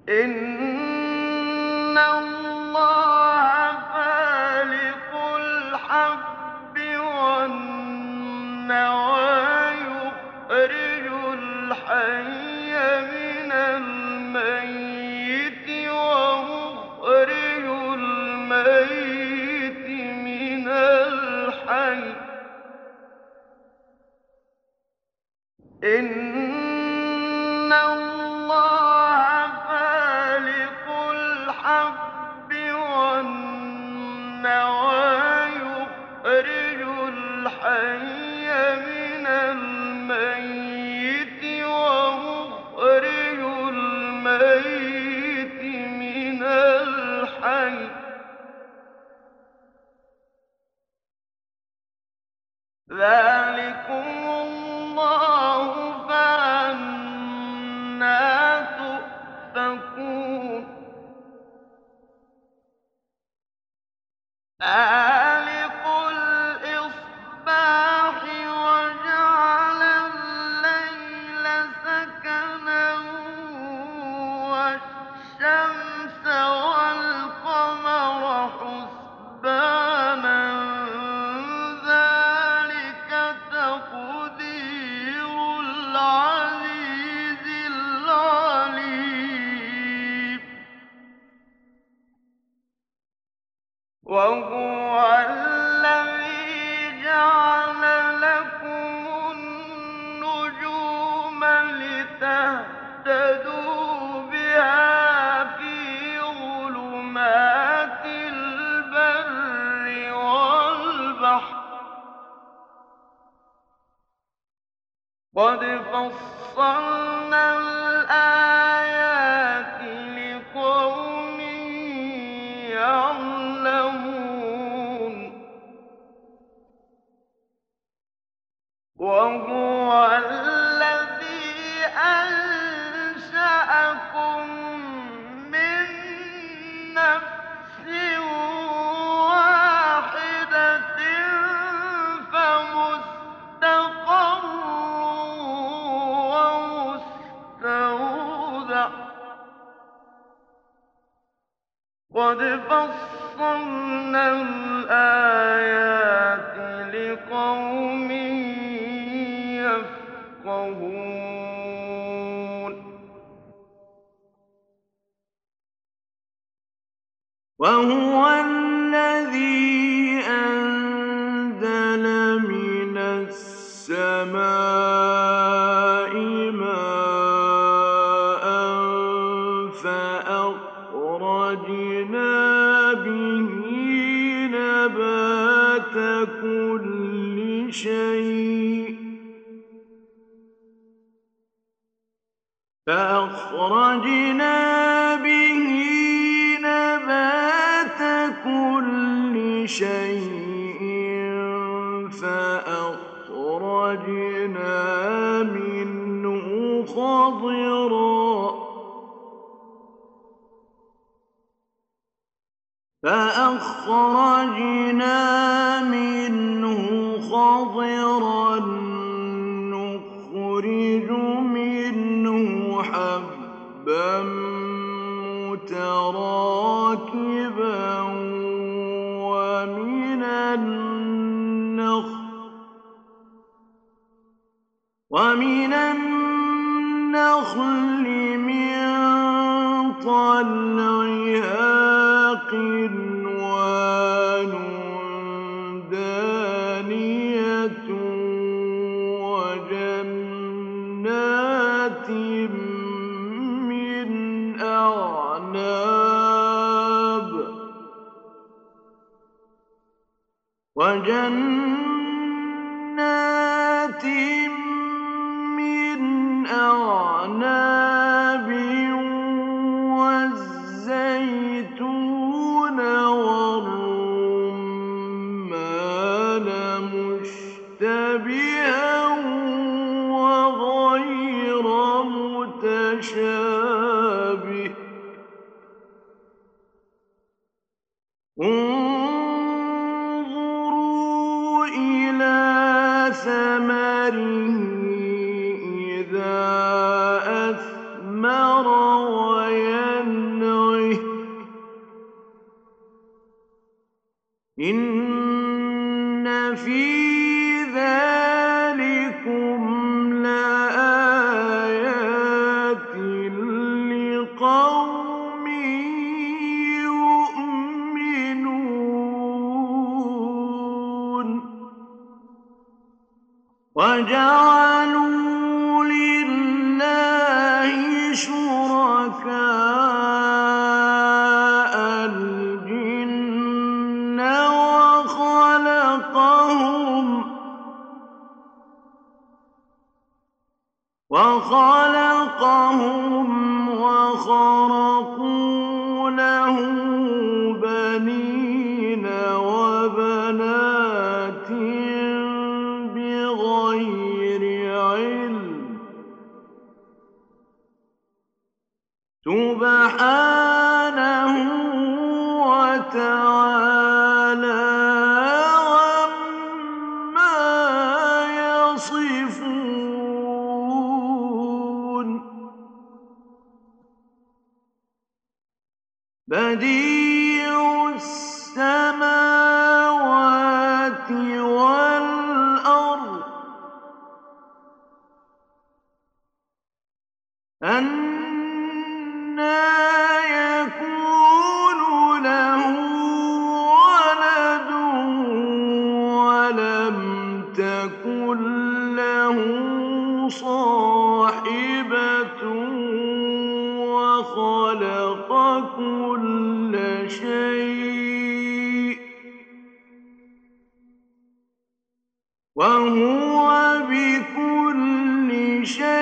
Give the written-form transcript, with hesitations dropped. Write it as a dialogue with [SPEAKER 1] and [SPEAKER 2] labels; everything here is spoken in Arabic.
[SPEAKER 1] إِنَّ اللَّهَ فَالِقُ الْحَبِّ وَالنَّوَىٰ يُخْرِجُ الْحَيَّ مِنَ الْمَيِّتِ وَمُخْرِجُ الْمَيِّتِ مِنَ الْحَيِّ ۚ إِنَّ اللَّهَ فَالِقُ الْحَبِّ وَالنَّوَىٰ يُخْرِجُ الْحَيَّ مِنَ الْمَيِّتِ وَمُخْرِجُ الْمَيِّتِ مِنَ الْحَيِّ ۚ ذَٰلِكُمُ اللَّهُ فَأَنَّىٰ تُؤْفَكُونَ فَالِقُ الْإِصْبَاحِ وَجَعَلَ اللَّيْلَ سَكَنًا وَالشَّمْسَ وَالْقَمَرَ حُسْبَانًا ۚ ذَٰلِكَ تَقْدِيرُ الْعَزِيزِ الْعَلِيمِ وَهُوَ الَّذِي جَعَلَ لَكُمُ النُّجُومَ لِتَهْتَدُوا بِهَا فِي ظُلُمَاتِ الْبَرِّ وَالْبَحْرِ ۗ قَدْ فَصَّلْنَا الْآيَاتِ لِقَوْمٍ يَعْلَمُونَ وَهُوَ الَّذِي أَنشَأَكُم مِّن نَّفْسٍ وَاحِدَةٍ فَمُسْتَقَرٌّ وَمُسْتَوْدَعٌ ۗ قَدْ فَصَّلْنَا الْآيَاتِ لِقَوْمٍ يَفْقَهُونَ وَهُوَ الَّذِي أَنزَلَ مِنَ السَّمَاءِ مَاءً فَأَخْرَجْنَا بِهِ نَبَاتَ كُلِّ شَيْءٍ فَأَخْرَجْنَا مِنْهُ خَضِرًا نُّخْرِجُ مِنْهُ حَبًّا مُّتَرَاكِبًا وَمِنَ النَّخْلِ مِن طَلْعِهَا قِنْوَانٌ دَانِيَةٌ وَجَنَّاتٍ مِّنْ أَعْنَابٍ وَالزَّيْتُونَ وَالرُّمَّانَ مُشْتَبِهًا وَغَيْرَ مُتَشَابِهٍ ۗ انظُرُوا إِلَىٰ ثَمَرِهِ إِذَا أَثْمَرَ وَيَنْعِهِ إن في ذلكم لآيات لقوم يؤمنون وجعلوا لله شركاء الجن وخلقهم وخرقوا له بنين وبنات بغير علم سبحانه وتعالى عما يصفون بديع السماوات والأرض أنى يكون له ولد ولم تكن له صاحبة وخلق كل شيء وهو بكل شيء